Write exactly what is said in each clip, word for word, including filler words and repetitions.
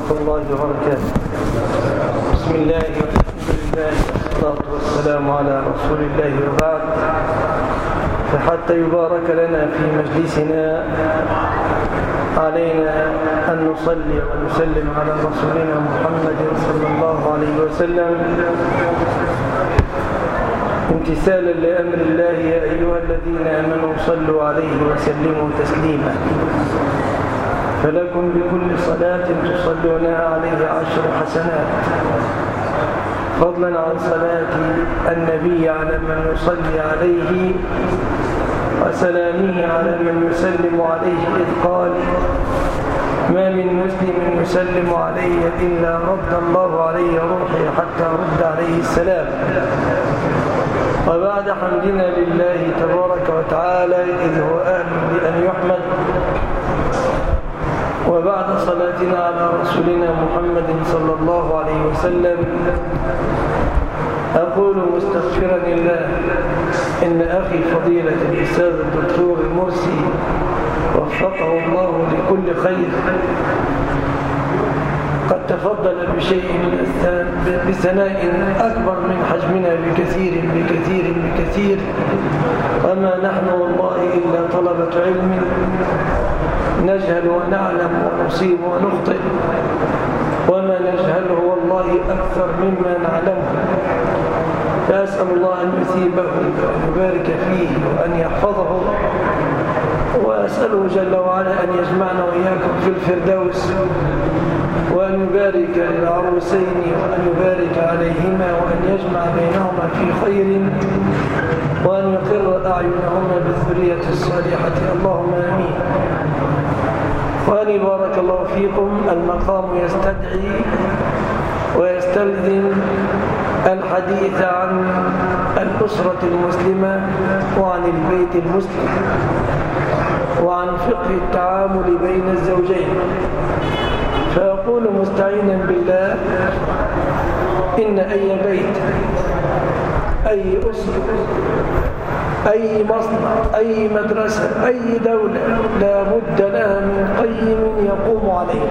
ورحمة الله وبركاته. بسم الله والحمد لله والصلاة والسلام على رسول الله وبعد. فحتى يبارك لنا في مجلسنا علينا أن نصلي ونسلم على رسولنا محمد صلى الله عليه وسلم امتثالا لأمر الله: يا أيها الذين آمنوا صلوا عليه وسلموا تسليما. فلكم بكل صلاة تصلونها عليه عشر حسنات، فضلا عن صلاة النبي على من يصلي عليه وسلامه على من يسلم عليه، إذ قال: ما من مسلم يسلم علي إلا رد الله عليه روحي حتى رد عليه السلام. وبعد حمدنا لله تبارك وتعالى إذ هو أهل بأن يحمد، وبعد صلاتنا على رسولنا محمد صلى الله عليه وسلم، أقول مستغفرا لله إن أخي فضيلة الأستاذ الدكتور المرسي وفقه الله لكل خير قد تفضل بشيء من بثناء أكبر من حجمنا بكثير بكثير بكثير، وما نحن والله إلا طلبة علم نجهل ونعلم ونصيب ونخطئ، وما نجهله والله أكثر مما نعلمه. فأسأل الله أن يثيبه وأن يبارك فيه وأن يحفظه، وأسأله جل وعلا أن يجمعنا وإياكم في الفردوس، وأن يبارك للعروسين وأن يبارك عليهما، وأن يجمع بينهما في خير، وأن يقر أعينهما بالذرية الصالحة، اللهم آمين. وأن بارك الله فيكم. المقام يستدعي ويستلزم الحديث عن الأسرة المسلمة وعن البيت المسلم وعن فقه التعامل بين الزوجين. فأقول مستعينا بالله: إن أي بيت، أي أسرة، أي مصنع، أي مدرسة، أي دولة لا بد لها من قيم يقوم عليه،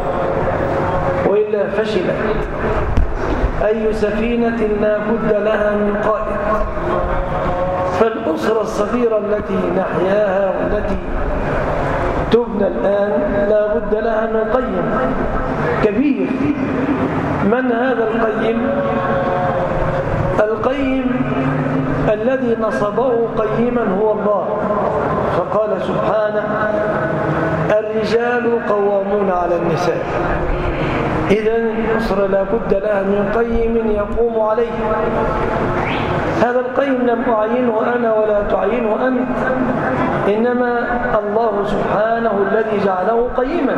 وإلا فشلت. أي سفينة لا بد لها من قائد. فالأسرة الصغيرة التي نحياها والتي تبنى الآن لا بد لها من قيم كبير. من هذا القيم؟ القيم الذي نصبه قيما هو الله، فقال سبحانه: الرجال قوامون على النساء. إذن الأسرة لا بد لها من قيم يقوم عليه. هذا القيم لم أعينه أنا ولا تعينه أنت، إنما الله سبحانه الذي جعله قيما.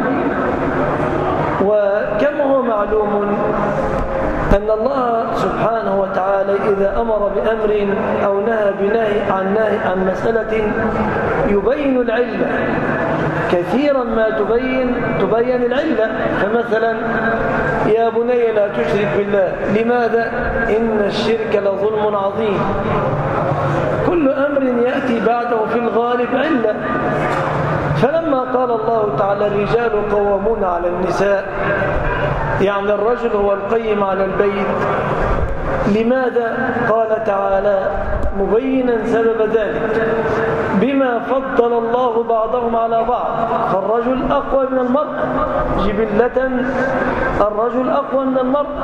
وكما هو معلوم أن الله سبحانه وتعالى إذا أمر بأمر أو نهى بنهي عن نهي عن مسألة يبين العلة. كثيرا ما تبين تبين العلة. فمثلا: يا بني لا تشرك بالله. لماذا؟ إن الشرك لظلم عظيم. كل أمر يأتي بعده في الغالب علة. فلما قال الله تعالى: الرجال قوامون على النساء، يعني الرجل هو القيم على البيت. لماذا؟ قال تعالى مبينا سبب ذلك: بما فضل الله بعضهم على بعض، فالرجل أقوى من المرأة جبلة، الرجل أقوى من المرأة،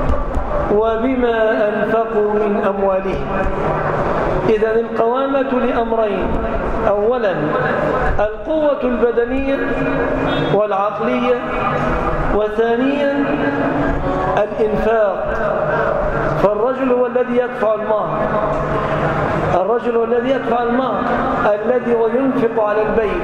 وبما أنفقوا من أموالهم. إذن القوامة لأمرين: أولا القوة البدنية والعقلية، وثانيا الإنفاق. فالرجل هو الذي يدفع المهر، الرجل هو الذي يدفع المهر الذي هو ينفق على البيت.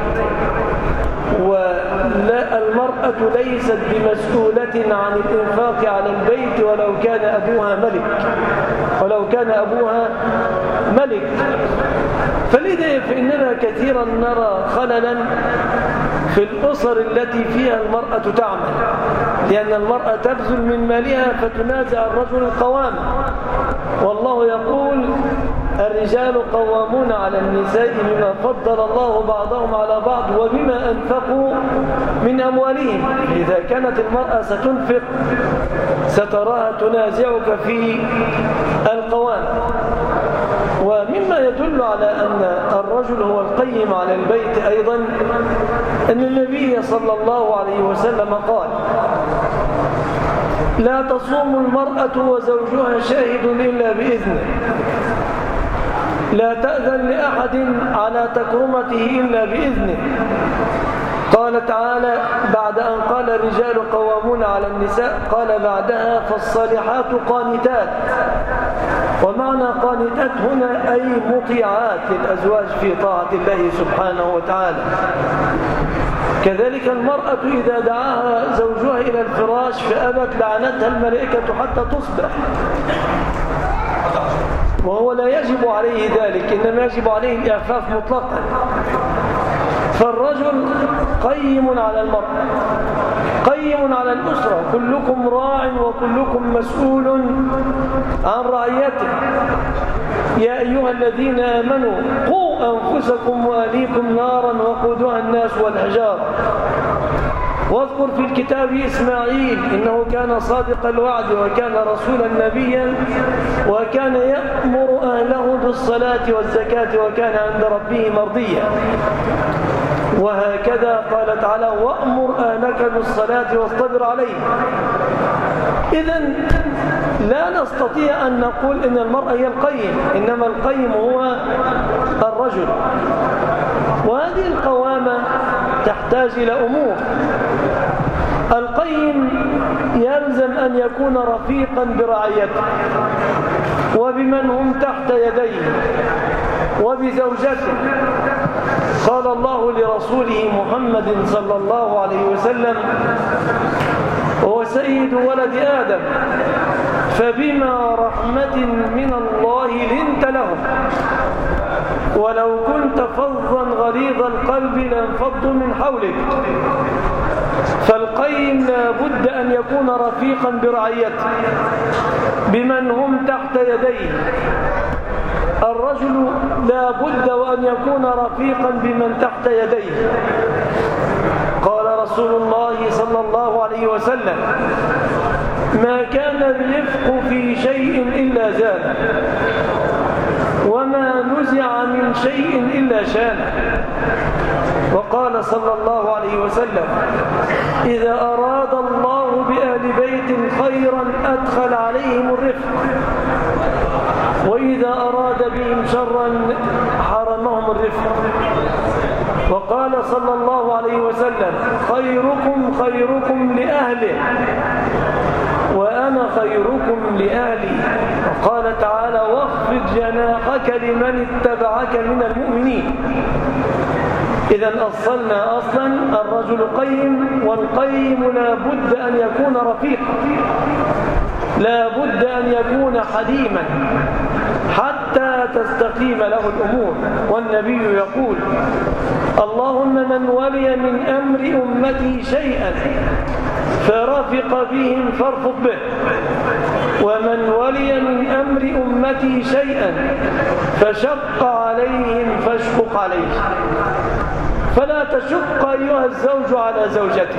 ولا المرأة ليست بمسؤولة عن الإنفاق على البيت ولو كان أبوها ملك ولو كان أبوها ملك. فلذا فإننا كثيرا نرى خللا في الأسر التي فيها المرأة تعمل، لأن المرأة تبذل من مالها فتنازع الرجل القوام. والله يقول: الرجال قوامون على النساء بما فضل الله بعضهم على بعض وبما أنفقوا من أموالهم. إذا كانت المرأة ستنفق ستراها تنازعك في القوام. ومما يدل على أن الرجل هو القيم على البيت أيضا أن النبي صلى الله عليه وسلم قال: لا تصوم المرأة وزوجها شاهد إلا بإذنه، لا تأذن لأحد على تكرمته إلا بإذنه. قال تعالى بعد أن قال الرجال قوامون على النساء قال بعدها: فالصالحات قانتات. ومعنى قانتات هنا أي مطيعات للأزواج في طاعة الله سبحانه وتعالى. كذلك المرأة إذا دعاها زوجها إلى الفراش فأبت لعنتها الملائكة حتى تصبح، وهو لا يجب عليه ذلك، إنما يجب عليه الإعفاف مطلقا. فالرجل قيم على المرأة، قيم على الأسرة، كلكم راع وكلكم مسؤول عن رعيته. يا أيها الذين آمنوا قوا أنفسكم وأهليكم نارا وقودها الناس والحجارة. واذكر في الكتاب إسماعيل إنه كان صادق الوعد وكان رسولا نبيا وكان يأمر أهله بالصلاة والزكاة وكان عند ربه مرضيا. وهكذا قال تعالى: وأمر أهلك بالصلاة واصطبر عليها. إذن لا نستطيع أن نقول إن المرأة هي القيم، إنما القيم هو الرجل. وهذه القوامة تحتاج إلى أمور. القيم يلزم أن يكون رفيقا برعيته وبمن هم تحت يديه وبزوجته. قال الله لرسوله محمد صلى الله عليه وسلم: هو سيد ولد آدم فبما رحمة من الله لنت لهم ولو كنت فظا غليظ القلب لانفضوا من حولك. فالقيم لا بد أن يكون رفيقا برعيته بمن هم تحت يديه. الرجل لا بد وأن يكون رفيقا بمن تحت يديه. قال رسول الله صلى الله عليه وسلم: ما كان الرفق في شيء إلا زانه وما نزع من شيء إلا شانه. وقال صلى الله عليه وسلم: إذا أراد الله بأهل بيت خيرا أدخل عليهم الرفق وإذا أراد بهم شرا حرمهم الرفق. وقال صلى الله عليه وسلم: خيركم خيركم لأهله وأنا خيركم لأهلي. وقال تعالى: واخفض جناحك لمن اتبعك من المؤمنين. إذا أصلنا أصلا الرجل قيم، والقيم لا بد أن يكون رفيقا، لا بد أن يكون حليما حتى تستقيم له الأمور. والنبي يقول: اللهم من ولي من أمر أمتي شيئا فرفق بهم فارفق به، ومن ولي من أمر أمتي شيئا فشق عليهم فاشفق عليه. فلا تشق أيها الزوج على زوجتك،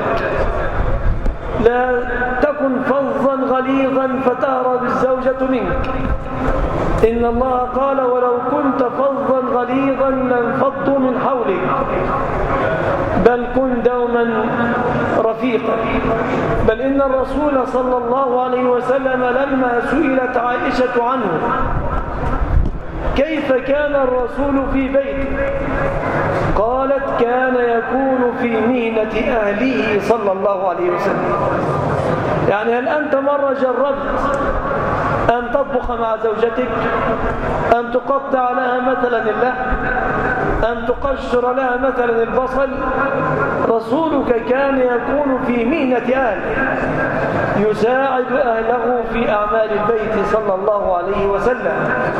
لا تكن فظا غليظا فتهرب الزوجة منك. إن الله قال: ولو كنت فظا غليظا لانفضوا من حولك. بل كن دوما رفيقا. بل إن الرسول صلى الله عليه وسلم لما سئلت عائشة عنه كيف كان الرسول في بيته قالت: كان يكون في مهنة أهله صلى الله عليه وسلم. يعني هل أنت مرة جربت أن تطبخ مع زوجتك، أن تقطع لها مثلا اللحم، أن تقشر لها مثلا البصل؟ رسولك كان يكون في مهنة أهله، يساعد أهله في أعمال البيت صلى الله عليه وسلم.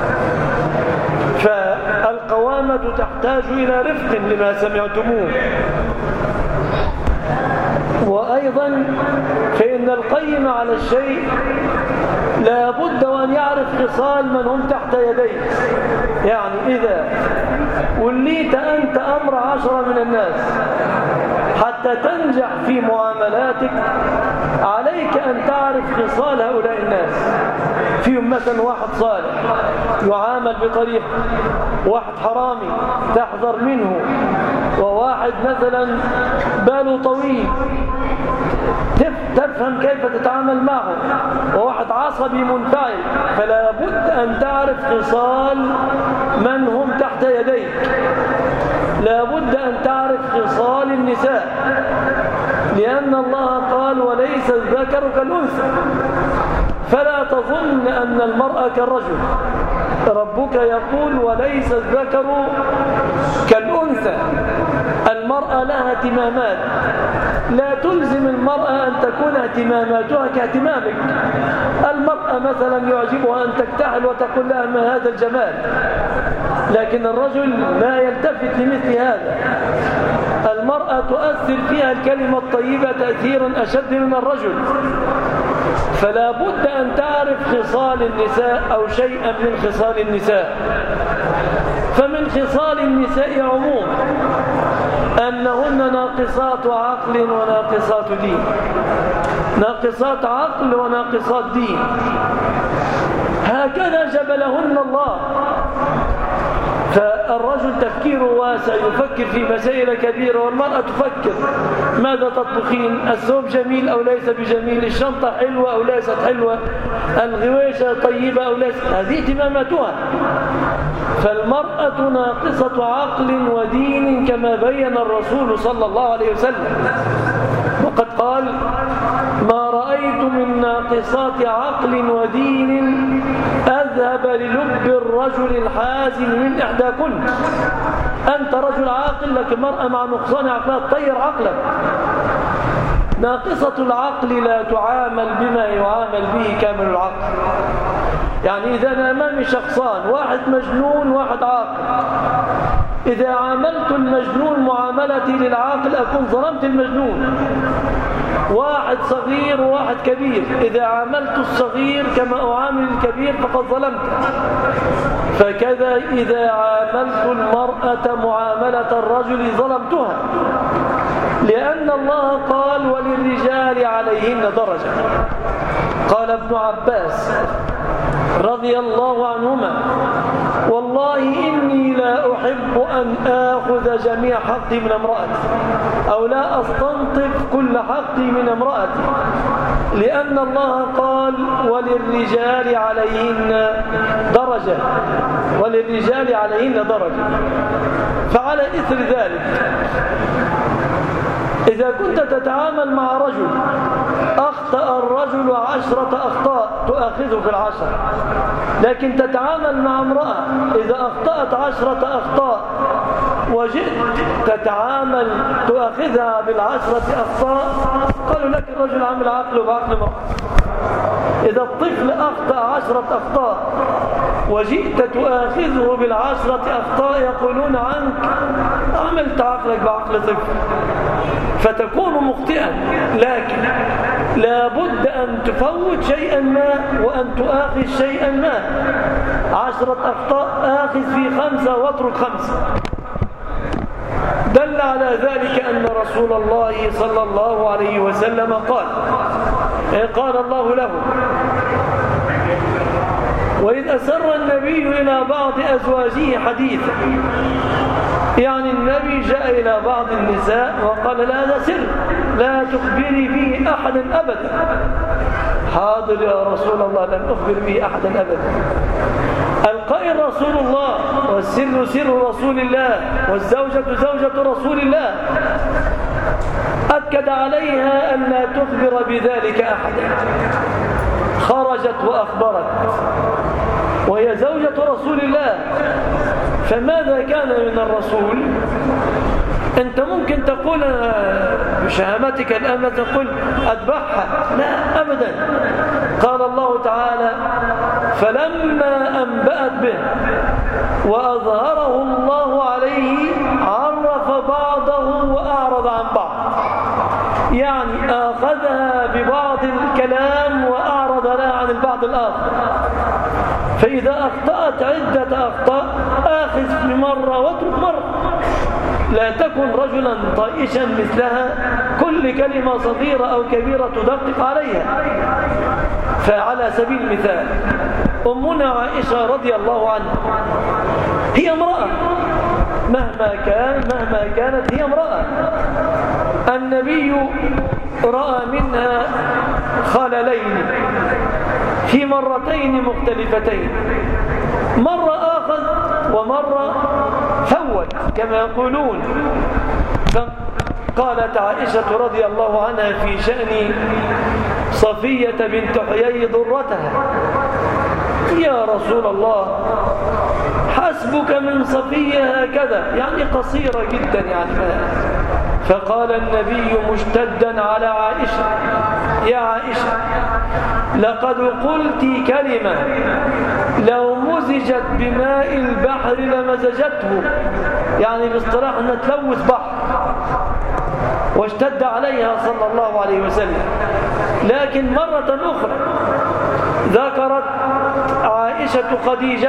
فالقوامة تحتاج إلى رفق لما سمعتموه. وأيضا فإن القيم على الشيء لا بد وأن يعرف تعرف خصال من هم تحت يديك. يعني إذا وليت أنت أمر عشرة من الناس حتى تنجح في معاملاتك عليك أن تعرف خصال هؤلاء الناس. فيهم مثلا واحد صالح يعامل بطريقة، واحد حرامي تحذر منه، وواحد مثلا باله طويل تفهم كيف تتعامل معه، وواحد عصبي منفعل. فلا بد أن تعرف خصال من هم تحت يديك. لا بد أن تعرف خصال النساء، لأن الله قال وليس الذكر كالأنثى. فلا تظن أن المرأة كالرجل، ربك يقول وليس الذكر كالأنثى. المرأة لها اهتمامات، لا تلزم المرأة أن تكون اهتماماتها كاهتمامك. المرأة مثلا يعجبها أن تكتحل وتقول لها ما هذا الجمال، لكن الرجل لا يلتفت لمثل هذا. المرأة تؤثر فيها الكلمة الطيبة تأثيرا أشد من الرجل. فلا بد أن تعرف خصال النساء أو شيئا من خصال النساء. فمن خصال النساء عموما أنهن ناقصات عقل وناقصات دين، ناقصات عقل وناقصات دين، هكذا جبلهن الله. فالرجل تفكيره واسع، يفكر في مسائل كبيرة، والمرأة تفكر ماذا تطبخين، الثوب جميل أو ليس بجميل، الشنطة حلوة أو ليست حلوة، الغويشة طيبة أو ليست. هذه اهتماماتها. فالمرأة ناقصة عقل ودين كما بين الرسول صلى الله عليه وسلم، وقد قال ما رأيت من ناقصات عقل ودين أذهب للب الرجل الحازم من إحداكن. أنت رجل عاقل لكن مرأة مع نقصان عقلها تطير عقلك. ناقصة العقل لا تعامل بما يعامل به كامل العقل. يعني إذا أنا أمامي شخصان، واحد مجنون واحد عاقل، إذا عاملت المجنون معاملتي للعاقل أكون ظلمت المجنون. واحد صغير وواحد كبير، إذا عاملت الصغير كما أعامل الكبير فقد ظلمت. فكذا إذا عاملت المرأة معاملة الرجل ظلمتها، لأن الله قال وللرجال عليهن درجة. قال ابن عباس رضي الله عنهما والله إني لا أحب أن آخذ جميع حقي من امرأتي، أو لا أستنطف كل حقي من امرأتي، لأن الله قال وللرجال عليهن درجة، وللرجال عليهن درجة. فعلى إثر ذلك إذا كنت تتعامل مع رجل أخطأ الرجل عشرة أخطاء تؤاخذه في العشر، لكن تتعامل مع امرأة إذا أخطأت عشرة أخطاء وجئت تتعامل تؤاخذها بالعشرة أخطاء، قالوا لك الرجل عامل عقله بعقل امرأة. إذا الطفل أخطأ عشرة أخطاء وجئت تؤاخذه بالعشرة أخطاء يقولون عنك عملت عقلك بعقل طفل، فتكون مخطئا. لكن لا بد أن تفوت شيئا ما وأن تؤاخذ شيئا ما. عشرة أخطاء آخذ في خمسة واترك خمسة. دل على ذلك أن رسول الله صلى الله عليه وسلم قال قال الله له وإذ أسر النبي إلى بعض أزواجه حديثا، يعني النبي جاء إلى بعض النساء وقال لا هذا سر لا تخبري به أحدا أبدا. حاضر يا رسول الله لن أخبر به أحدا أبدا. القائل رسول الله والسر سر رسول الله والزوجة زوجة رسول الله، أكد عليها أن لا تخبر بذلك أحدا. خرجت وأخبرت وهي زوجة رسول الله. فماذا كان من الرسول؟ أنت ممكن تقول بشهامتك الآن تقول أذبحها، لا أبدا. قال الله تعالى فلما أنبأت به وأظهره الله عليه عرف بعضه وأعرض عن بعض، يعني آخذها ببعض الكلام وأعرض لها عن عن البعض الآخر. فإذا أخطأت عدة أخطاء آخذ في مرة واترك مرة، لا تكن رجلا طائشا مثلها كل كلمة صغيرة أو كبيرة تدقق عليها. فعلى سبيل المثال أمنا عائشة رضي الله عنها هي امرأة، مهما كان مهما كانت هي امرأة. النبي رأى منها خللين في مرتين مختلفتين، مرة آخذ ومرة فوت كما يقولون. قالت عائشة رضي الله عنها في شأن صفية بنت حيي ضرتها: يا رسول الله حسبك من صفية هكذا، يعني قصيرة جدا يعني. فقال النبي مشتدا على عائشة: يا عائشة لقد قلت كلمة لو مزجت بماء البحر لمزجته، يعني باصطلاحنا تلوث بحر. واشتد عليها صلى الله عليه وسلم. لكن مرة أخرى ذكرت عائشة خديجة،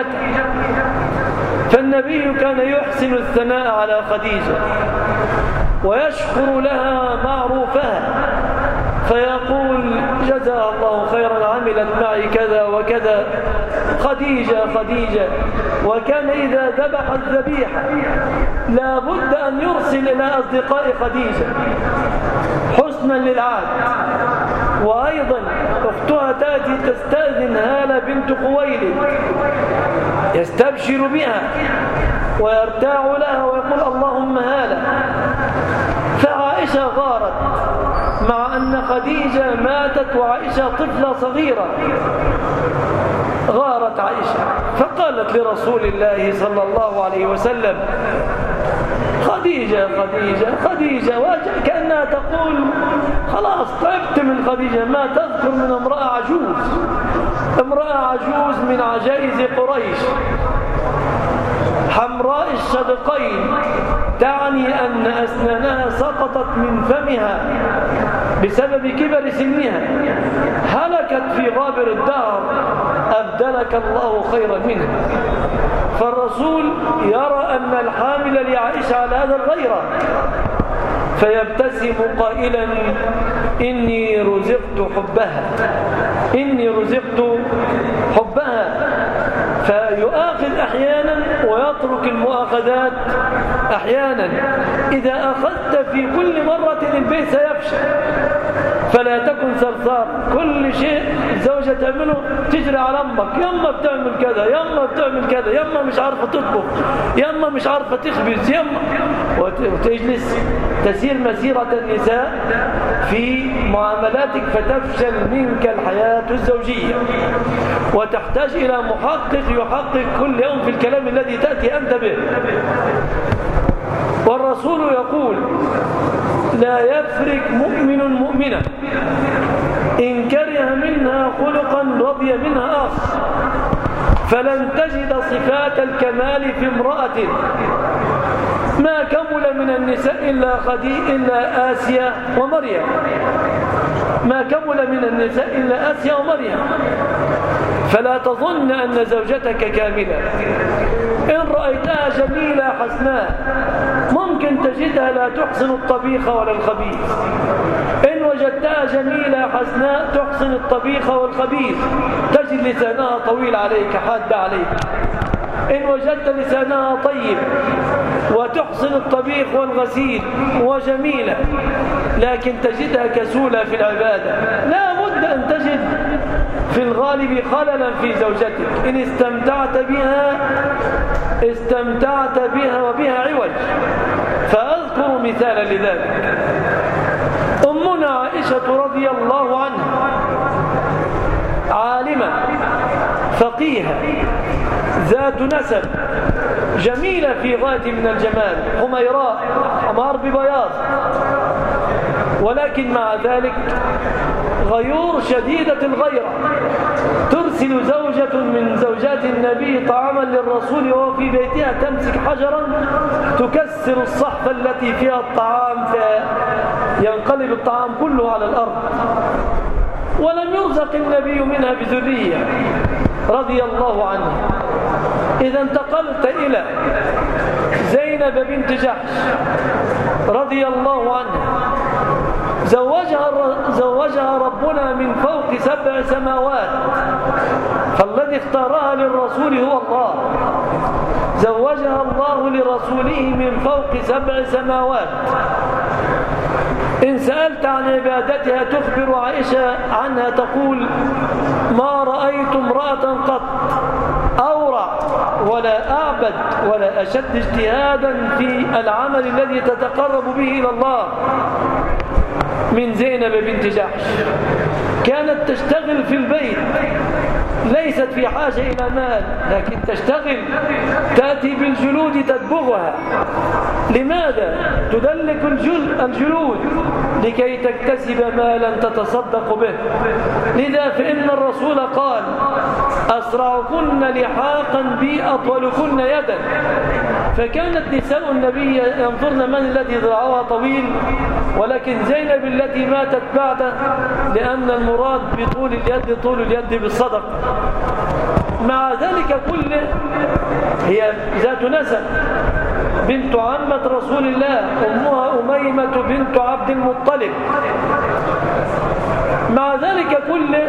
فالنبي كان يحسن الثناء على خديجة ويشكر لها معروفها، فيقول: جزاها الله خيرا، عملت معي كذا وكذا، خديجة خديجة. وكان إذا ذبح الذبيحة لا بد أن يرسل إلى أصدقاء خديجة حسنا للعهد. وأيضا أختها تأتي تستأذن هالة بنت خويلد، يستبشر بها ويرتاع لها ويقول: اللهم هالة. فعائشة غارت مع أن خديجة ماتت وعائشة طفلة صغيرة. غارت عائشة فقالت لرسول الله صلى الله عليه وسلم: خديجة خديجة خديجة، كأنها تقول: خلاص تعبت من خديجة، ما تذكر من امرأة عجوز، امرأة عجوز من عجائز قريش حمراء الشدقين، تعني أن أسنانها سقطت من فمها بسبب كبر سنها، هلكت في غابر الدهر، أبدلك الله خيرا منها. فالرسول يرى أن الحامل لعائشة على هذا الغيرة، فيبتسم قائلا: إني رزقت حبها، إني رزقت حبها. فيؤاخذ أحيانا ويترك المؤاخذات أحيانا. إذا أخذت في كل مرة البيت سيفشل، فلا تكن ثرثار. كل شيء الزوجة تعمله تجري على أمك: يما بتعمل كذا، يما بتعمل كذا، يما مش عارفة تطبخ، يما مش عارفة تخبز، يما، وتجلس تسير مسيرة النساء في معاملاتك، فتفشل منك الحياة الزوجية، وتحتاج إلى محقق يحقق كل يوم في الكلام الذي تأتي أنت به. والرسول يقول: لا يفرق مؤمن مؤمنا إن كره منها خلقا رضي منها آخر. فلن تجد صفات الكمال في امرأة ما كمل من النساء إلا خدي إلا آسيا ومريم، ما كمل من النساء إلا آسيا ومريم. فلا تظن أن زوجتك كاملة. إن رأيتها جميلة حسناء ممكن تجدها لا تحسن الطبيخ ولا الخبيث. إن وجدتها جميلة حسناء تحسن الطبيخ والخبيث، تجد لسانها طويل عليك حاد عليك. إن وجدت لسانها طيب وتحسن الطبيخ والغسيل وجميلة، لكن تجدها كسولة في العبادة، لا بد أن تجد في الغالب خللا في زوجتك. إن استمتعت بها استمتعت بها وبها عوج. فأذكر مثالا لذلك: أمنا عائشة رضي الله عنها عالمة فقيهة ذات نسب جميلة في غاية من الجمال، حميراء حمار ببياض، ولكن مع ذلك غيور شديدة الغيرة. ترسل زوجة من زوجات النبي طعاما للرسول وهو في بيتها تمسك حجرا تكسر الصحفة التي فيها الطعام، فينقلب الطعام كله على الأرض. ولم يرزق النبي منها بذرية رضي الله عنه. إذا انتقلت إلى زينب بنت جحش رضي الله عنها، زوجها, زوجها ربنا من فوق سبع سماوات، فالذي اختارها للرسول هو الله. زوجها الله لرسوله من فوق سبع سماوات. إن سألت عن عبادتها تخبر عائشة عنها تقول: ما رأيت امرأة قط أورع ولا أعبد ولا أشد اجتهادا في العمل الذي تتقرب به إلى الله من زينب بنت جحش. كانت تشتغل في البيت، ليست في حاجة إلى مال، لكن تشتغل، تأتي بالجلود تدبغها. لماذا؟ تدلك الجلود لكي تكتسب مالا تتصدق به. لذا فإن الرسول قال: أسرعكن لحاقا بي أطولكن يدا. فكانت نساء النبي ينظرن من الذي ذراعها طويل، ولكن زينب التي ماتت بعده، لأن المراد بطول اليد طول اليد بالصدق. مع ذلك كله هي ذات نسب، بنت عمة رسول الله، أمها أميمة بنت عبد المطلب. مع ذلك كله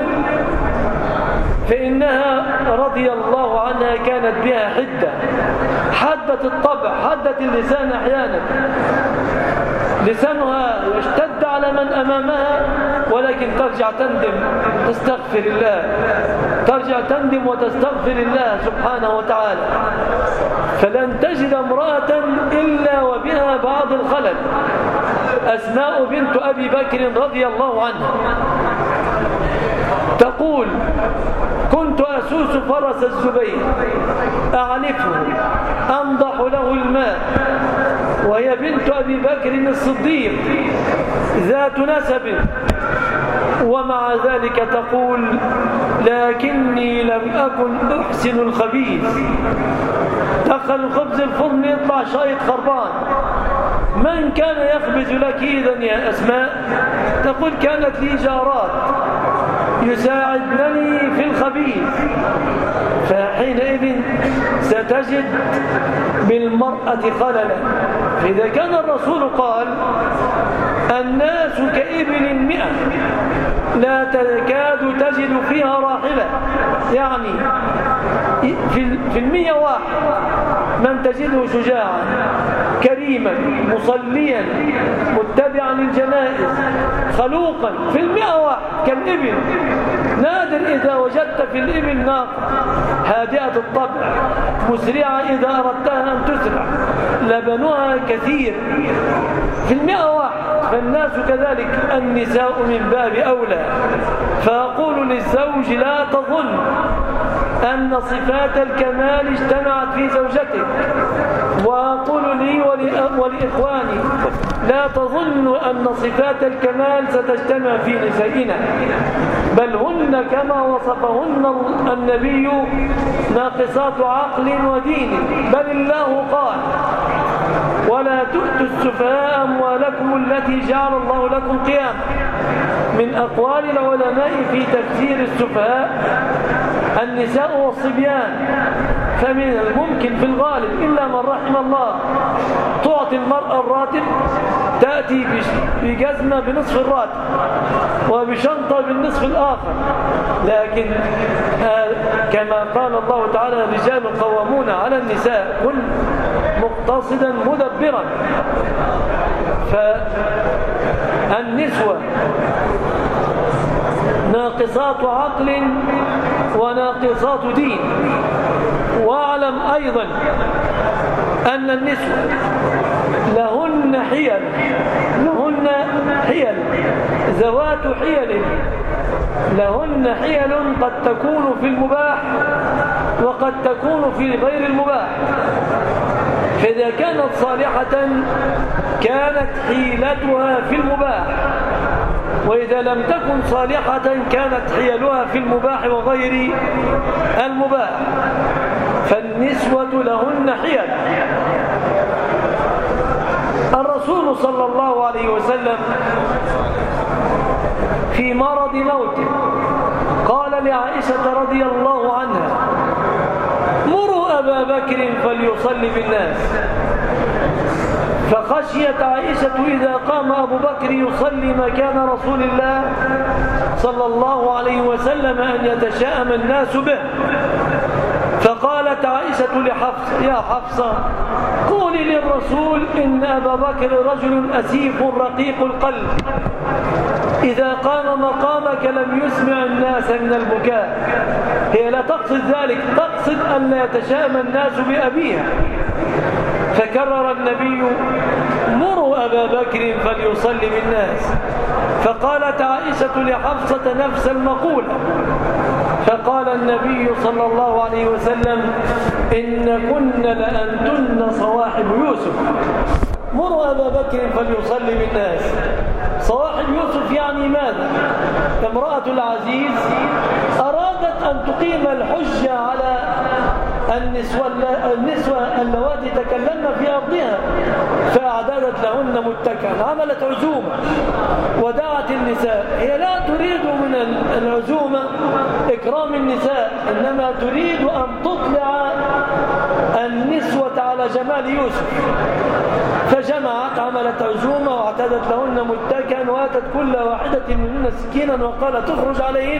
فإنها رضي الله عنها كانت بها حدة، حدة الطبع، حدة اللسان أحيانا. لسانها يشتد على من أمامها، ولكن ترجع تندم تستغفر الله، ترجع تندم وتستغفر الله سبحانه وتعالى. فلن تجد امرأة إلا وبها بعض الخلل. أسماء بنت أبي بكر رضي الله عنها تقول: كنت أسوس فرس الزبير أعنفه أنضح له الماء، وهي بنت أبي بكر الصديق ذات نسب، ومع ذلك تقول: لكني لم أكن أحسن الخبيث. دخل الخبز الفرن يطلع شايط خربان. من كان يخبز لك إذن يا أسماء؟ تقول: كانت لي جارات يساعدنني في الخبيث. فحينئذ ستجد بالمرأة خللا. فإذا كان الرسول قال: الناس كإبل مئة لا تكاد تجد فيها راحلة، يعني في المئة واحد من تجده شجاعا كريما مصليا متبعا للجنائز خلوقا، في المئة واحد كالإبل. نادر إذا وجدت في الإبل ناقة هادئة الطبع مسرعة إذا أردتها أن تسرع، لبنها كثير في المئة واحد. فالناس كذلك، النساء من باب أولى. فأقول للزوج: لا تظن أن صفات الكمال اجتمعت في زوجتك. وأقول لي ولإخواني: لا تظنوا أن صفات الكمال ستجتمع في نسائنا، بل هن كما وصفهن النبي ناقصات عقل ودين. بل الله قال: ولا تؤتوا السفهاء أموالكم التي جعل الله لكم قياما. من أقوال العلماء في تفسير السفهاء النساء والصبيان. فمن الممكن في الغالب إلا من رحم الله تعطي المرأة الراتب، تأتي بجزمة بنصف الراتب وبشنطة بالنصف الآخر. لكن كما قال الله تعالى: الرجال قوامون على النساء، كن مقتصدا مدبرا. فالنسوة ناقصات عقل وناقصات دين. واعلم أيضا أن النسوة لهن حيل، لهن حيل ذوات حيل، لهن حيل قد تكون في المباح وقد تكون في غير المباح. فإذا كانت صالحة كانت حيلتها في المباح، وإذا لم تكن صالحة كانت حيلها في المباح وغير المباح. فالنسوة لهن حيل. الرسول صلى الله عليه وسلم في مرض موته قال لعائشة رضي الله عنها: مروا أبا بكر فليصلي بالناس. فخشيت عائشة إذا قام أبو بكر يصلي مكان رسول الله صلى الله عليه وسلم أن يتشاءم الناس به، فقالت عائشة لحفصة: يا حفصة، قولي للرسول إن أبا بكر رجل أسيف رقيق القلب، إذا قام مقامك لم يسمع الناس من البكاء. هي لا تقصد ذلك، تقصد أن لا يتشاءم الناس بأبيها. فكرر النبي: مروا أبا بكر فليصلي بالناس. فقالت عائشة لحفصة نفس المقولة، فقال النبي صلى الله عليه وسلم: إن كن لأنتن صواحب يوسف. مروا أبا بكر فليصلي بالناس. صواحب يوسف يعني ماذا؟ امرأة العزيز أرادت أن تقيم الحجة على النسوة, النسوة اللواتي تكلمن في أرضها، فأعدادت لهن متكئا، عملت عزومة ودعت النساء. هي لا تريد من العزومة إكرام النساء، إنما تريد أن تطلع النسوة على جمال يوسف. فجمعت، عملت عزومة واعتدت لهن متكئا، واتت كل واحدة منهن سكينا وقالت: تخرج عليهن.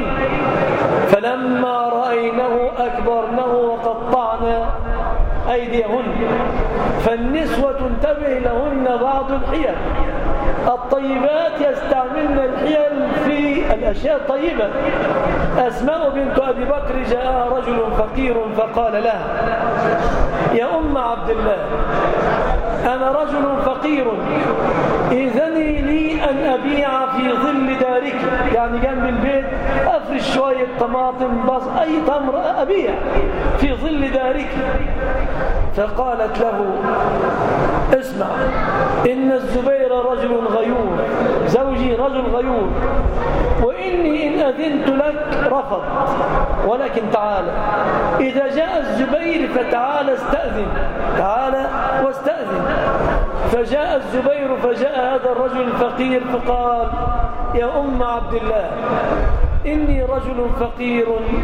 فلما رأينه أكبرنه وقطعنا أيديهن. فالنسوة انتبه لهن بعض الحيل. الطيبات يستعملن الحيل في الأشياء الطيبة. أسماء بنت أبي بكر جاء رجل فقير فقال لها: يا أم عبد الله، أنا رجل فقير، إذني لي أن أبيع في ظل دارك، يعني جنب البيت أفرش شوية طماطم بص أي تمر أبيع في ظل دارك. فقالت له: اسمع، إن الزبير رجل غيور، زوجي رجل غيور، وإني إن أذنت لك رفض، ولكن تعالى إذا جاء الزبير فتعالى استأذن، تعالى واستأذن. فجاء الزبير، فجاء هذا الرجل الفقير فقال: يا أم عبد الله، إني رجل فقير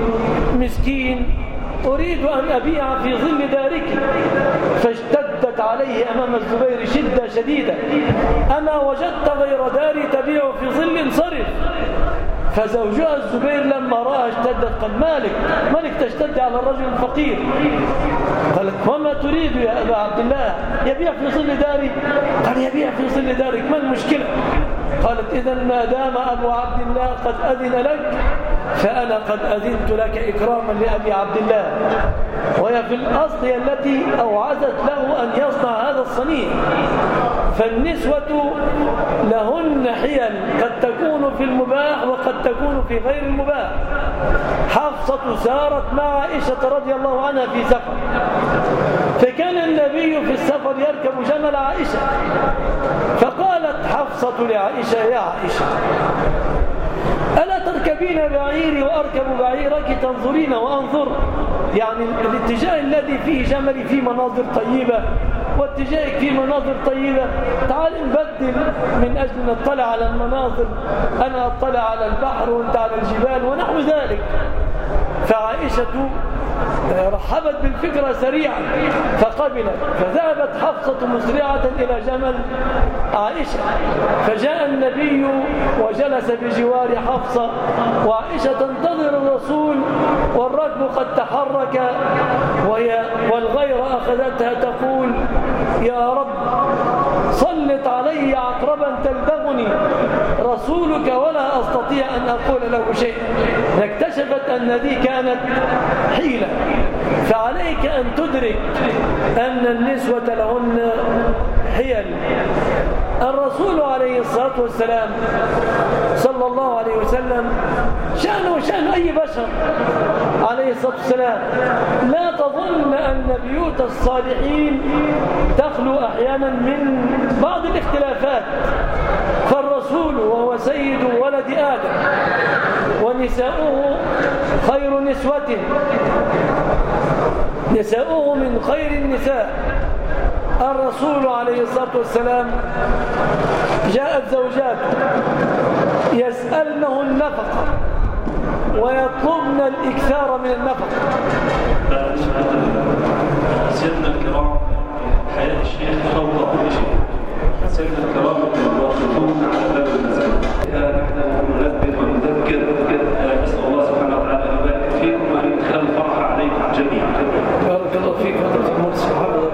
مسكين أريد أن أبيع في ظل دارك. فاشتدت عليه أمام الزبير شدة شديدة: أما وجدت غير داري تبيع في ظل صرف. فزوجها الزبير لما رأى اشتدت، قال: مالك مالك تشتد على الرجل الفقير؟ قالت: وما تريد يا أبا عبد الله؟ يبيع في ظل داري؟ قال: يبيع في ظل دارك، ما المشكلة؟ قالت: إذن ما دام أبو عبد الله قد أذن لك فأنا قد أذنت لك إكراما لأبي عبد الله. وهي في الأصل هي التي أوعدت له أن يصنع هذا الصنيع. فالنسوة لهن حيل قد تكون في المباح وقد تكون في غير المباح. حفصة سارت مع عائشة رضي الله عنها في سفر، فكان النبي في السفر يركب جمل عائشة، فقالت حفصة لعائشة: يا عائشة، ألا تركبين بعيري وأركب بعيرك تنظرين وأنظر؟ يعني الاتجاه الذي فيه جملي فيه مناظر طيبة واتجاهك فيه مناظر طيبة، تعال نبدل من أجل نطلع على المناظر، أنا أطلع على البحر وأنت على الجبال ونحو ذلك. فعائشة رحبت بالفكرة سريعا فقبلت، فذهبت حفصة مسرعة إلى جمل عائشة، فجاء النبي وجلس بجوار حفصة، وعائشة تنتظر الرسول والركب قد تحرك، وهي والغيرة أخذتها تقول: يا رب سلط علي عقربا تلدغني رسولك ولا أستطيع أن أقول له شيء. اكتشفت أن ذي كانت حيلة. فعليك أن تدرك أن النسوة لهن حيل. الرسول عليه الصلاة والسلام صلى الله عليه وسلم شأنه شأن أي بشر عليه الصلاة والسلام. لا تظن أن بيوت الصالحين تخلو أحيانا من بعض الاختلافات، فالرسول وهو سيد ولد آدم ونساؤه خير نسوة، نساؤه من خير النساء. الرسول عليه الصلاة والسلام جاءت زوجاته يسألنه النفقة ويطلبن الإكثار من النفقة. سيدنا الكرام حياة الشيخ فوضى كل شيء. سيدنا الكرام واقفون على باب المسجد. نحن ننبه ونذكر. نسأل الله سبحانه وتعالى أن يبارك فيكم وأن يدخل الفرح عليكم جميعا. بارك الله فيك وحفظك الله.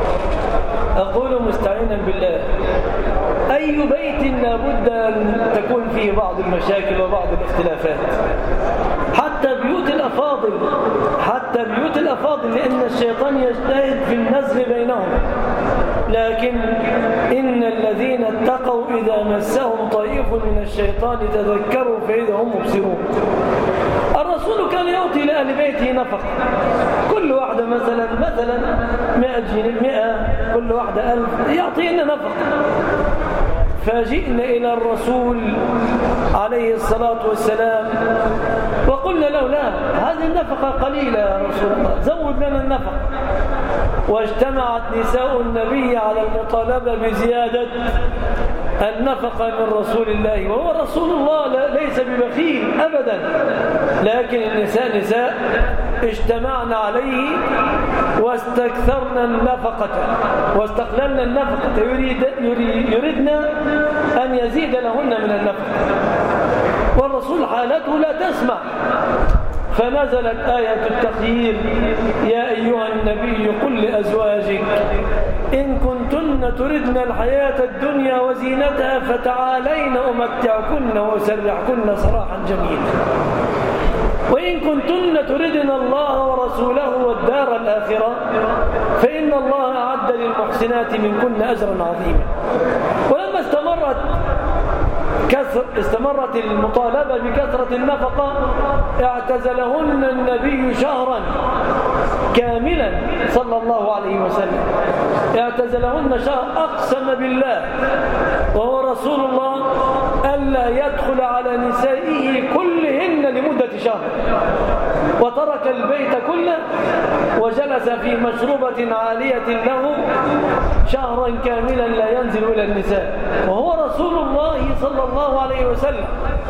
أقول مستعينا بالله: أي بيت لابد أن تكون فيه بعض المشاكل وبعض الاختلافات، حتى بيوت الأفاضل حتى بيوت الأفاضل لأن الشيطان يجتهد في النزل بينهم، لكن إن الذين اتقوا إذا مسهم طيف من الشيطان تذكروا فإذا هم مبصرون. الرسول كان يعطي لأهل بيته نفقة، كل واحدة مثلا مثلا مئة جنيه، مئة، كل واحدة ألف، يعطينا نفقة. فجئنا إلى الرسول عليه الصلاة والسلام وقلنا له: لا، هذه النفقة قليلة يا رسول الله، زود لنا النفقة. واجتمعت نساء النبي على المطالبة بزيادة النفقة من رسول الله، وهو رسول الله ليس ببخيل أبدا، لكن النساء نساء اجتمعنا عليه واستكثرنا النفقة واستقللنا النفقة، يريد يريدنا أن يزيد لهن من النفقة، والرسول حالته لا تسمع. فنزلت آية التخيير: يا أيها النبي قل لأزواجك إن كنتن تردن الحياة الدنيا وزينتها فتعالين أمتعكن وأسرحكن سراحا جميلا، وإن كنتن تردن الله ورسوله والدار الآخرة فإن الله أعد للمحسنات منكن أجرا عظيما. ولما استمرت كثر استمرت المطالبة بكثرة النفقة اعتزلهن النبي شهرا كاملا صلى الله عليه وسلم، اعتزلهن شهر، أقسم بالله وهو رسول الله ألا يدخل على نسائه كلهن لمدة شهر، وترك البيت كله وجلس في مشروبة عالية له شهرا كاملا لا ينزل إلى النساء، وهو رسول الله صلى الله عليه وسلم.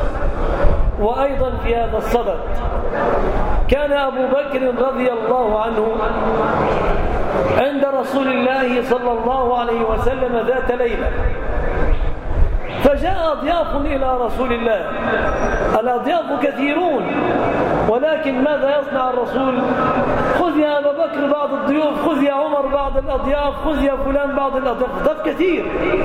وأيضا في هذا الصدد كان أبو بكر رضي الله عنه عند رسول الله صلى الله عليه وسلم ذات ليلة، فجاء أضياف إلى رسول الله. الأضياف كثيرون، ولكن ماذا يصنع الرسول؟ خذ يا أبا بكر بعض الضيوف، خذ يا عمر بعض الأضياف، خذ يا فلان بعض الأضياف، ضيف كثير.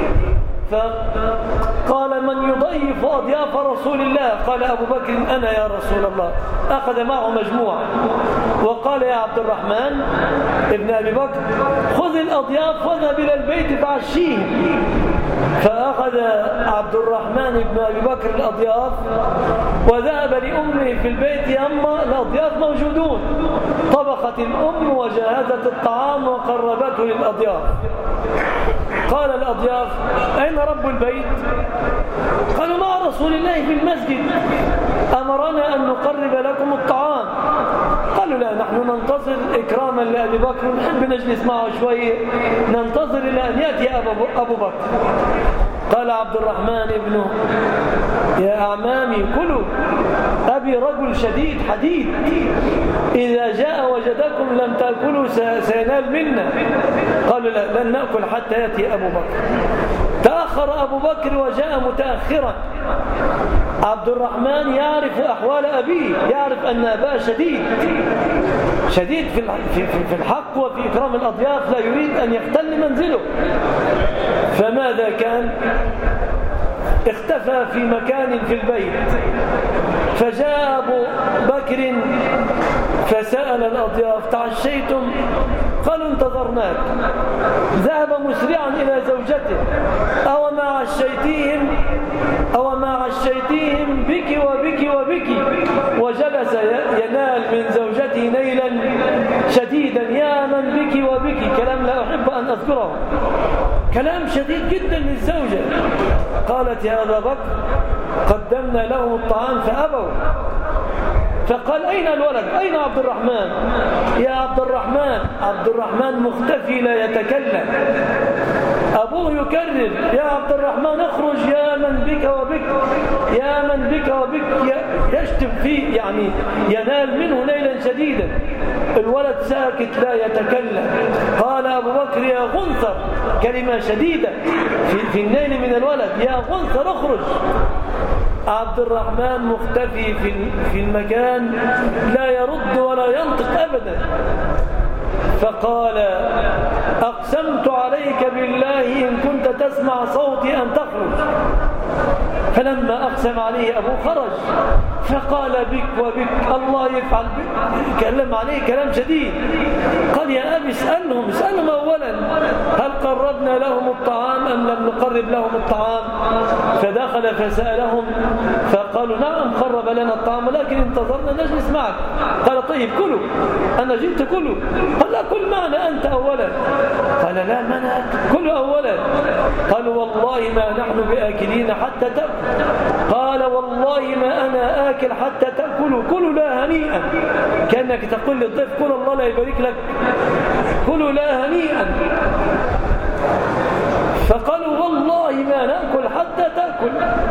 فقال: من يضيف أضياف رسول الله؟ قال أبو بكر: أنا يا رسول الله. أخذ معه مجموعة وقال: يا عبد الرحمن ابن أبي بكر خذ الأضياف واذهب إلى البيت فعشيهم. فأخذ عبد الرحمن بن أبي بكر الأضياف وذهب لأمه في البيت: يا أما الأضياف موجودون. طبخت الأم وجهزت الطعام وقربته للأضياف. قال الأضياف: أين رب البيت؟ قالوا: مع رسول الله في المسجد، أمرنا أن نقرب لكم الطعام. قالوا: لا، نحن ننتظر إكراما لأبي بكر، نحب نجلس معه شوية، ننتظر إلى أن يأتي أبو بكر. قال عبد الرحمن ابنه: يا أعمامي كلوا، أبي رجل شديد حديد، إذا جاء وجدكم لم تأكلوا سينال منا. قالوا: لا، لن نأكل حتى يأتي أبو بكر. تأخر أبو بكر وجاء متأخرا. عبد الرحمن يعرف أحوال أبيه، يعرف أن أباه شديد شديد في الحق وفي إكرام الأضياف، لا يريد أن يختل منزله. فماذا كان؟ اختفى في مكان في البيت، فجاء أبو بكر فسأل الأضياف: تعشيتم؟ قالوا: انتظرناك. ذهب مسرعا إلى زوجته: أو ما عشيتيهم أو ما عشيتيهم بك وبك وبك. وجلس ينال من زوجته نيلا شديدا: يا من بك وبك. كلام لا أحب أن أذكره، كلام شديد جدا للزوجة. قالت: يا أبا بكر قدمنا لهم الطعام فأبوا. فقال: أين الولد؟ أين عبد الرحمن؟ يا عبد الرحمن. عبد الرحمن مختفي لا يتكلم. أبوه يكرر: يا عبد الرحمن اخرج، يا من بك وبك، يا من بك وبك، يشتم فيه، يعني ينال منه نيلا شديدا. الولد ساكت لا يتكلم. قال أبو بكر: يا غنثر، كلمة شديدة في, في النيل من الولد: يا غنثر اخرج. عبد الرحمن مختفي في في المكان، لا يرد ولا ينطق أبدا. فقال: أقسمت عليك بالله إن كنت تسمع صوتي أن تخرج. فلما أقسم عليه أبوه خرج، فقال: بك وبك، الله يفعل بك. كلم عليه كلام شديد. قال: يا أبي اسألهم اسألهم أولا هل قربنا لهم الطعام أم لم نقرب لهم الطعام؟ فدخل فسألهم فقالوا: نعم قرب لنا الطعام ولكن انتظرنا نجلس معك. قال: طيب كلوا، أنا جئت كلوا. قال: لا، كل معنا أنت أولا. قال: لا، ما أنا كلوا أولا. قالوا: والله ما نحن بآكلين حتى تأكل. قال: والله ما أنا آكل حتى تأكلوا. كلوا لا هنيئا، كأنك تقول للضيف: كل الله لا يبارك لك، كلوا لا هنيئا. فقالوا: والله ما نأكل حتى تأكل.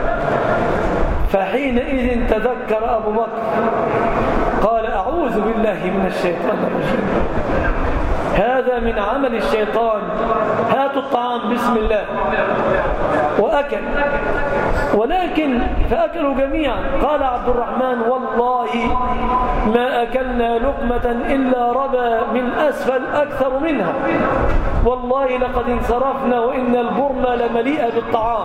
فحينئذ تذكر أبو بكر، قال: أعوذ بالله من الشيطان الرجيم، هذا من عمل الشيطان، هاتوا الطعام بسم الله. وأكل، ولكن فأكلوا جميعا. قال عبد الرحمن: والله ما أكلنا لقمة إلا ربى من أسفل أكثر منها، والله لقد انصرفنا وإن البرمة لمليئة بالطعام.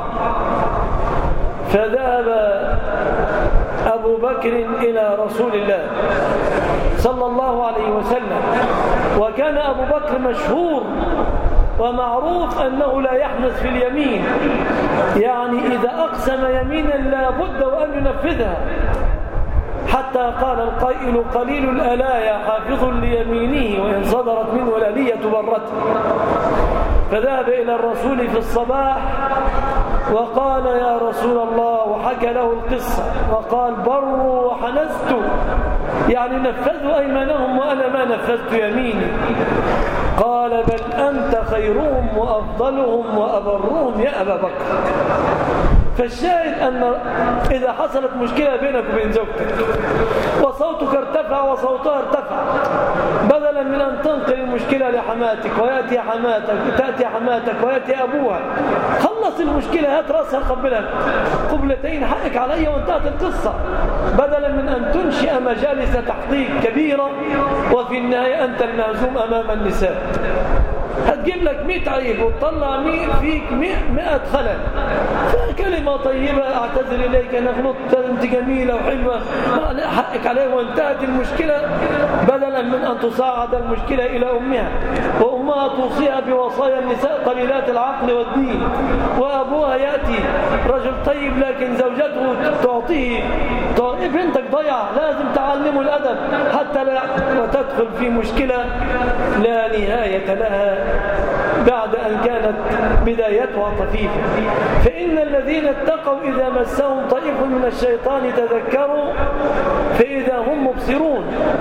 فذهب أبو بكر إلى رسول الله صلى الله عليه وسلم، وكان أبو بكر مشهور ومعروف أنه لا يحنث في اليمين، يعني إذا أقسم يمينا لا بد وأن ينفذها، حتى قال القائل: قليل الألايا حافظ ليمينه وإن صدرت منه الألية برته. فذهب إلى الرسول في الصباح وقال: يا رسول الله، وحكى له القصة وقال: بروا وحنست، يعني نفذوا أيمانهم وأنا ما نفذت يميني. قال: بل أنت خيرهم وأفضلهم وأبرهم يا أبا بكر. فالشاهد أن إذا حصلت مشكلة بينك وبين زوجتك وصوتك ارتفع وصوتها ارتفع، بدلا من أن تنقل المشكلة لحماتك ويأتي حماتك تأتي حماتك ويأتي أبوها، خلص المشكلة، هات رأسها قبلها قبلتين، حقك علي وانتهت القصة، بدلا من أن تنشئ مجالس تحقيق كبيرة وفي النهاية أنت المهزوم أمام النساء. هتجيب لك مئة عيب وتطلع فيك مئة خلل. فكلمة طيبة: أعتذر إليك أنا غلطت، أنت جميلة وحلوة، حقك عليه، وانتهت المشكلة، بدلا من أن تصاعد المشكلة إلى أمها، وأمها توصيها بوصايا النساء قليلات العقل والدين، وأبوها يأتي رجل طيب لكن زوجته تعطيه بنتك ضيعة، لازم تعلمه الأدب حتى لا وتدخل في مشكلة لا نهاية لها بعد أن كانت بدايتها طفيفة. فإن الذين اتقوا إذا مسهم طيف من الشيطان تذكروا فإذا هم مبصرون.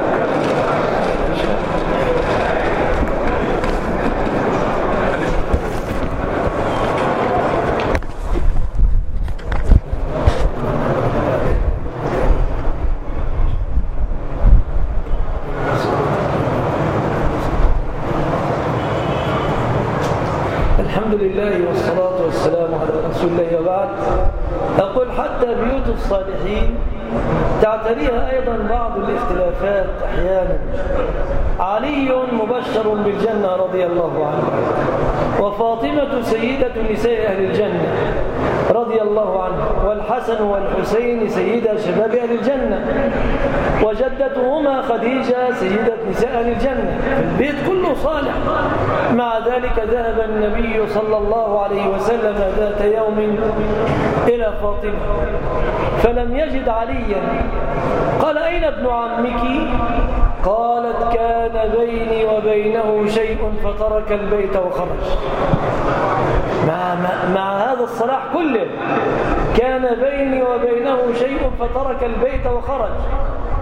الحمد لله والصلاة والسلام على رسول الله، وبعد. أقول: حتى بيوت الصالحين تعتريها أيضا بعض الاختلافات أحيانا. علي مبشر بالجنة رضي الله عنه، وفاطمة سيدة نساء أهل الجنة رضي الله عنه، والحسن والحسين سيدة شباب أهل الجنة، وجدتهما خديجة سيدة نساء أهل الجنة. البيت كله صالح. مع ذلك ذهب النبي صلى الله عليه وسلم ذات يوم إلى فاطمة فلم يجد عليا. قال: أين ابن عمك؟ قالت: كان بيني وبينه شيء فترك البيت وخرج. مع, مع هذا الصلاح كله، كان بيني وبينه شيء فترك البيت وخرج.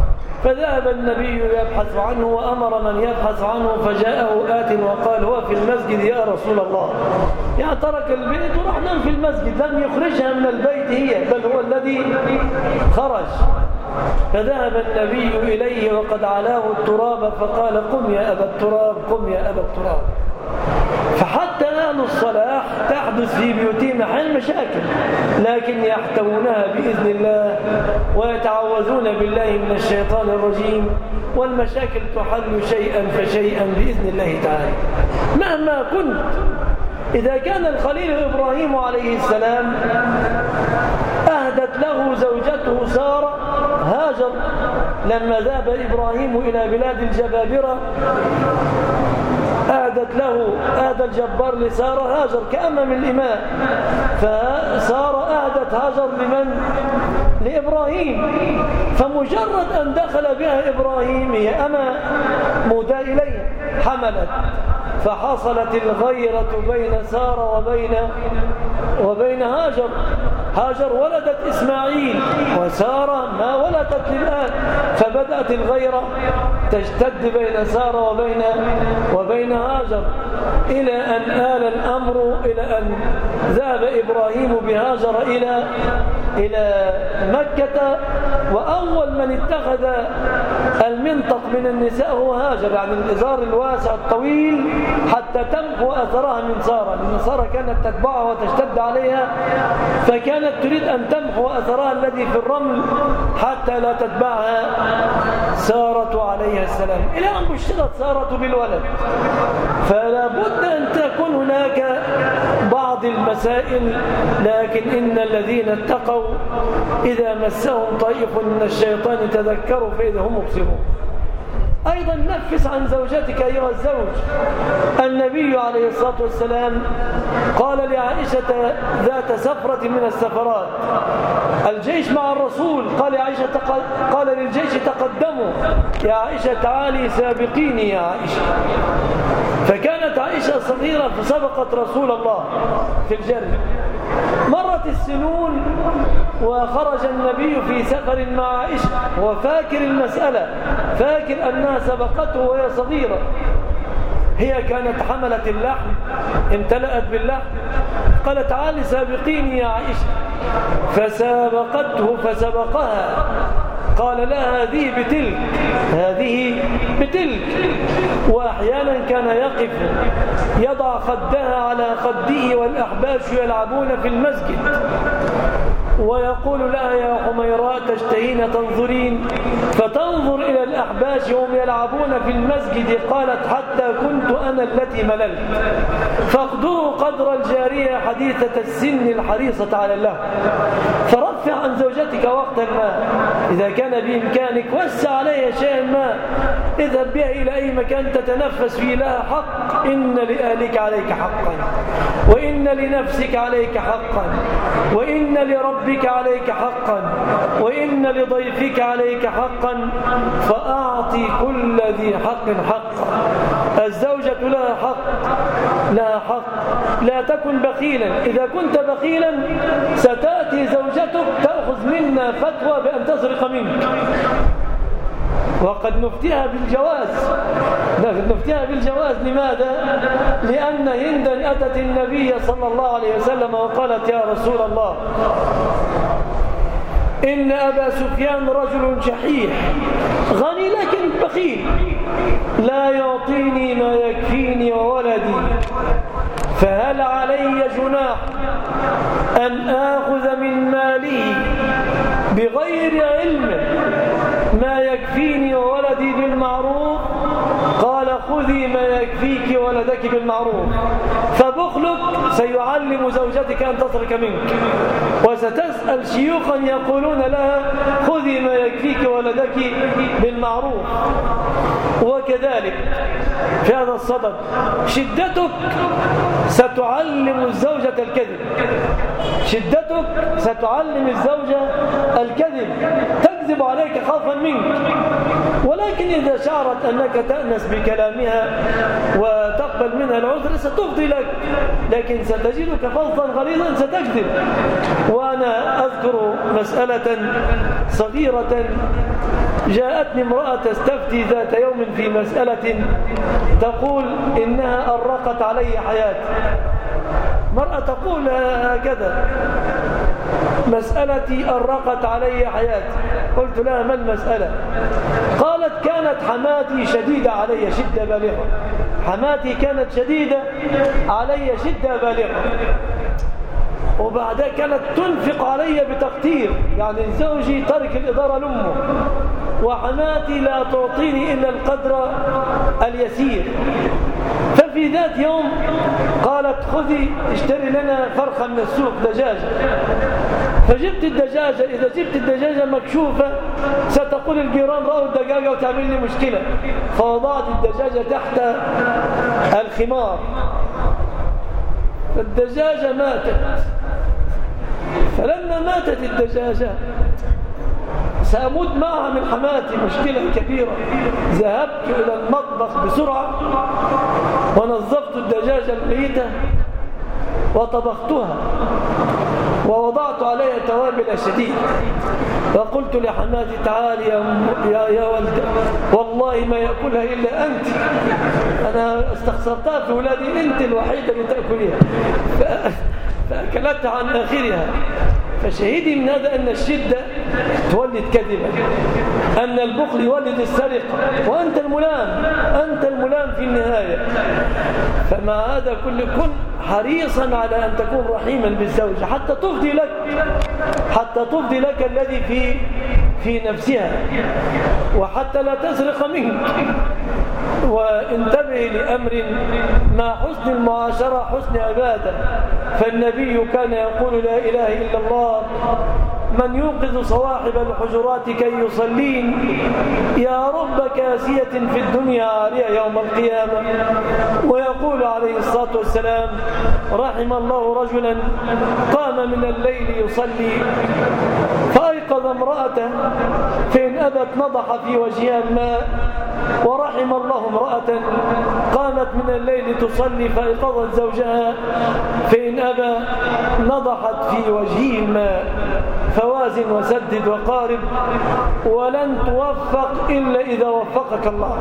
فذهب النبي يبحث عنه وأمر من يبحث عنه، فجاءه آت وقال هو في المسجد يا رسول الله. يعني ترك البيت وراح نام في المسجد، لم يخرجها من البيت هي، بل هو الذي خرج. فذهب النبي إليه وقد علاه التراب فقال قم يا أبا التراب، قم يا أبا التراب. فحتى أهل الصلاح تحدث في بيوتهم أحيانا مشاكل، لكن يحتوونها بإذن الله ويتعوذون بالله من الشيطان الرجيم، والمشاكل تحل شيئا فشيئا بإذن الله تعالى. مهما كنت، إذا كان الخليل إبراهيم عليه السلام أهدت له زوجته سارة هاجر لما ذهب إبراهيم إلى بلاد الجبابرة، أهدت له أهدى الجبار لسارة هاجر كأمم الإماء، فسارة أهدت هاجر لمن؟ لإبراهيم. فمجرد أن دخل بها إبراهيم هي أما مودى إليه حملت، فحصلت الغيرة بين سارة وبين وبين هاجر. هاجر ولدت إسماعيل وسارة ما ولدت للآن، فبدأت الغيرة تشتد بين سارة وبين وبين هاجر، إلى أن آل الأمر إلى أن ذهب إبراهيم بهاجر إلى إلى مكة، وأول من اتخذ المنطق من النساء هو هاجر، يعني الإزار الواسع الطويل حتى تمحو أثرها من سارة، لأن سارة كانت تتبعها وتشتد عليها، فكانت تريد أن تمحو أثرها الذي في الرمل حتى لا تتبعها سارة عليها السلام، إلى أن بشرت سارة بالولد. فلا بد أن تكون هناك بعض المسائل، لكن إن الذين اتقوا إذا مسهم طيف من الشيطان تذكروا فإذا هم مبصرون. أيضا نفس عن زوجتك أيها الزوج. النبي عليه الصلاة والسلام قال لعائشة ذات سفرة من السفرات، الجيش مع الرسول، قال عائشة قال للجيش تقدموا يا عائشة، تعالي سابقيني يا عائشة. فكانت عائشة صغيرة فسبقت رسول الله في الجري. مرت السنون وخرج النبي في سفر مع عائشة وفاكر المسألة، فاكر أنها سبقته وهي صغيرة. هي كانت حملت اللحم، امتلأت باللحم، قالت تعالي سابقيني يا عائشة، فسابقته فسبقها. قال لها هذه بتلك، هذه بتلك. وأحيانا كان يقف يضع خدها على خده والأحباش يلعبون في المسجد، ويقول لها يا حميراء تشتهين تنظرين، فتنظر إلى الأحباش وهم يلعبون في المسجد. قالت حتى كنت أنا التي مللت. فاقدروا قدر الجارية حديثة السن الحريصة على الله. فرفع عن زوجتك وقتا ما، إذا كان بإمكانك وسع عليها شيئا ما، اذهب بها إلى أي مكان تتنفس فيه، لها حق. إن لأهلك عليك حقا، وإن لنفسك عليك حقا، وإن لربك عليك حقا، وإن لضيفك عليك حقا، فأعطي كل ذي حق حقا. الزوجة لها حق، لها حق، لا تكن بخيلا. إذا كنت بخيلا ستأتي زوجتك تأخذ منا فتوى بأن تسرق منك، وقد نفتيها بالجواز. نفتيها بالجواز. لماذا؟ لأن هندا أتت النبي صلى الله عليه وسلم وقالت يا رسول الله إن أبا سفيان رجل شحيح غني لكن بخيل، لا يعطيني ما يكفيني وولدي، فهل علي جناح أن آخذ من ماله بغير علم ما يكفيني وولدي بالمعروف؟ قال خذي ما يكفيك ولدك بالمعروف، فبخلك سيعلم زوجتك أن تترك منك، وستسأل شيوخا يقولون لها خذي ما يكفيك ولدك بالمعروف. وكذلك في هذا الصدد شدتك ستعلم الزوجة الكذب، شدتك ستعلم الزوجة الكذب، تكذب عليك خوفا منك. ولكن إذا شعرت أنك تأنس بكلامها وتقبل منها العذر ستفضي لك، لكن ستجدك فظا غليظا ستكذب. وأنا أذكر مسألة صغيرة جاءتني امرأة تستفتي ذات يوم في مسألة تقول إنها أرقت علي حياتي. مرأة تقول هكذا: مسألتي أرقت علي حياتي. قلت لها: ما المسألة؟ قالت: كانت حماتي شديدة علي شدة بالغة. حماتي كانت شديدة علي شدة بالغة، وبعدها كانت تنفق علي بتقتير، يعني زوجي ترك الإدارة لأمه، وحماتي لا تعطيني إلا القدر اليسير. ففي ذات يوم قالت: خذي اشتري لنا فرخة من السوق، دجاجة. فجبت الدجاجة. إذا جبت الدجاجة مكشوفة ستقول الجيران رأوا الدجاجة وتعمل لي مشكلة، فوضعت الدجاجة تحت الخمار. الدجاجة ماتت. فلما ماتت الدجاجة سأموت معها من حماتي، مشكلة كبيرة. ذهبت إلى المطبخ بسرعة ونظفت الدجاجة الميتة وطبختها ووضعت عليها توابل شديدة، وقلت لحماتي: تعالي يا, يا ولد، والله ما يأكلها إلا أنت، أنا استخسرتها في ولادي، أنت الوحيدة اللي تأكلها. فأكلتها عن آخرها. فشهدي من هذا أن الشدة تولد كذبا، أن البخل يولد السرقة، وأنت الملام، أنت الملام في النهاية. فمع هذا كل كن حريصا على أن تكون رحيما بالزوجة حتى تفضي لك حتى تفضي لك الذي في في نفسها، وحتى لا تسرق منك. وانتبه لأمر: مع حسن المعاشرة حسن عبادة. فالنبي كان يقول: لا إله إلا الله من يوقظ صواحب الحجرات كي يصلين يا رب كاسية في الدنيا عارية يوم القيامة. ويقول عليه الصلاة والسلام: رحم الله رجلا قام من الليل يصلي فأيقظ امرأته فإن أبت نضح في وجهها الماء. ورحم الله امرأة قامت من الليل تصلي فأيقظت زوجها فإن أبى نضحت في وجهه الماء. فوازن وسدد وقارب، ولن توفق إلا إذا وفقك الله.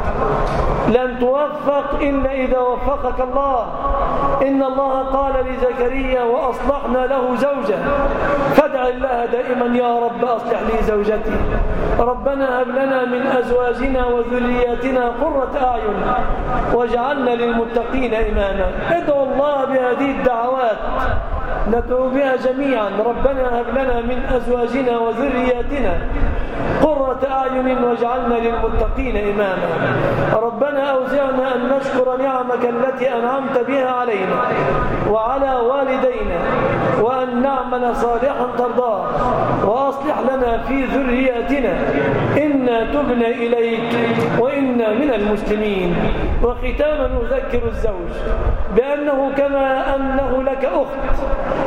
لن توفق إلا إذا وفقك الله. إن الله قال لزكريا: وأصلحنا له زوجه. فادع الله دائما: يا رب أصلح لي زوجتي، ربنا هب لنا من أزواجنا وذرياتنا قرة أعين واجعلنا للمتقين إماما. ادعوا الله بهذه الدعوات ندعو بها جميعا: ربنا هب لنا من أزواجنا وذرياتنا قرة أعين واجعلنا للمتقين إماما. ربنا أوزعنا أن نشكر نعمك التي أنعمت بها علينا وعلى والدينا، وأن نعمل صالحا ترضاه، وأصلح لنا في ذرياتنا إنا تبنا إليك وإنا من المسلمين. وختاما أذكر الزوج بأنه كما أنه لك أخت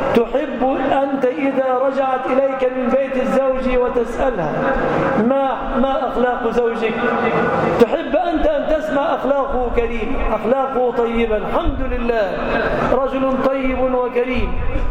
تحب أنت إذا رجعت إليك من بيت الزوج وتسألها: ما ما أخلاق زوجك؟ تحب أنت أن تسمع أخلاقه كريم، أخلاقه طيبا، الحمد لله رجل طيب وكريم.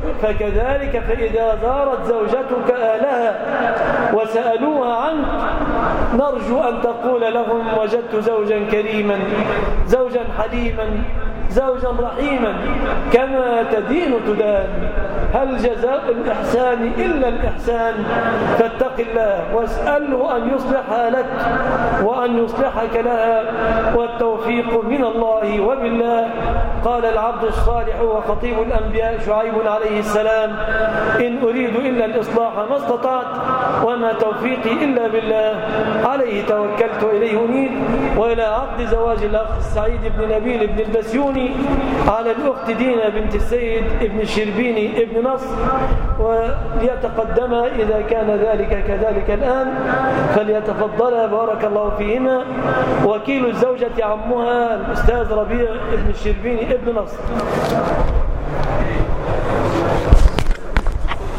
فكذلك فإذا زارت زوجتك أهلها وسألوها عنك نرجو أن تقول لهم: وجدت زوجا كريما، زوجا حليما، زوجا رحيما، كما تدين تدان. هل جزاء الإحسان إلا الإحسان؟ فاتق الله واسأله أن يصلحها لك وأن يصلحك لها، والتوفيق من الله وبالله. قال العبد الصالح وخطيب الأنبياء شعيب عليه السلام: إن أريد إلا الإصلاح ما استطعت وما توفيقي إلا بالله، عليه توكلت وإليه أنيب. وإلى عقد زواج الأخ سعيد بن نبيل بن البسيوني على الأخت دينا بنت السيد ابن الشربيني ابن نصر، وليتقدم إذا كان ذلك كذلك الآن، فليتفضل بارك الله فيهما. وكيل الزوجة عمها الأستاذ ربيع ابن الشربيني ابن نصر.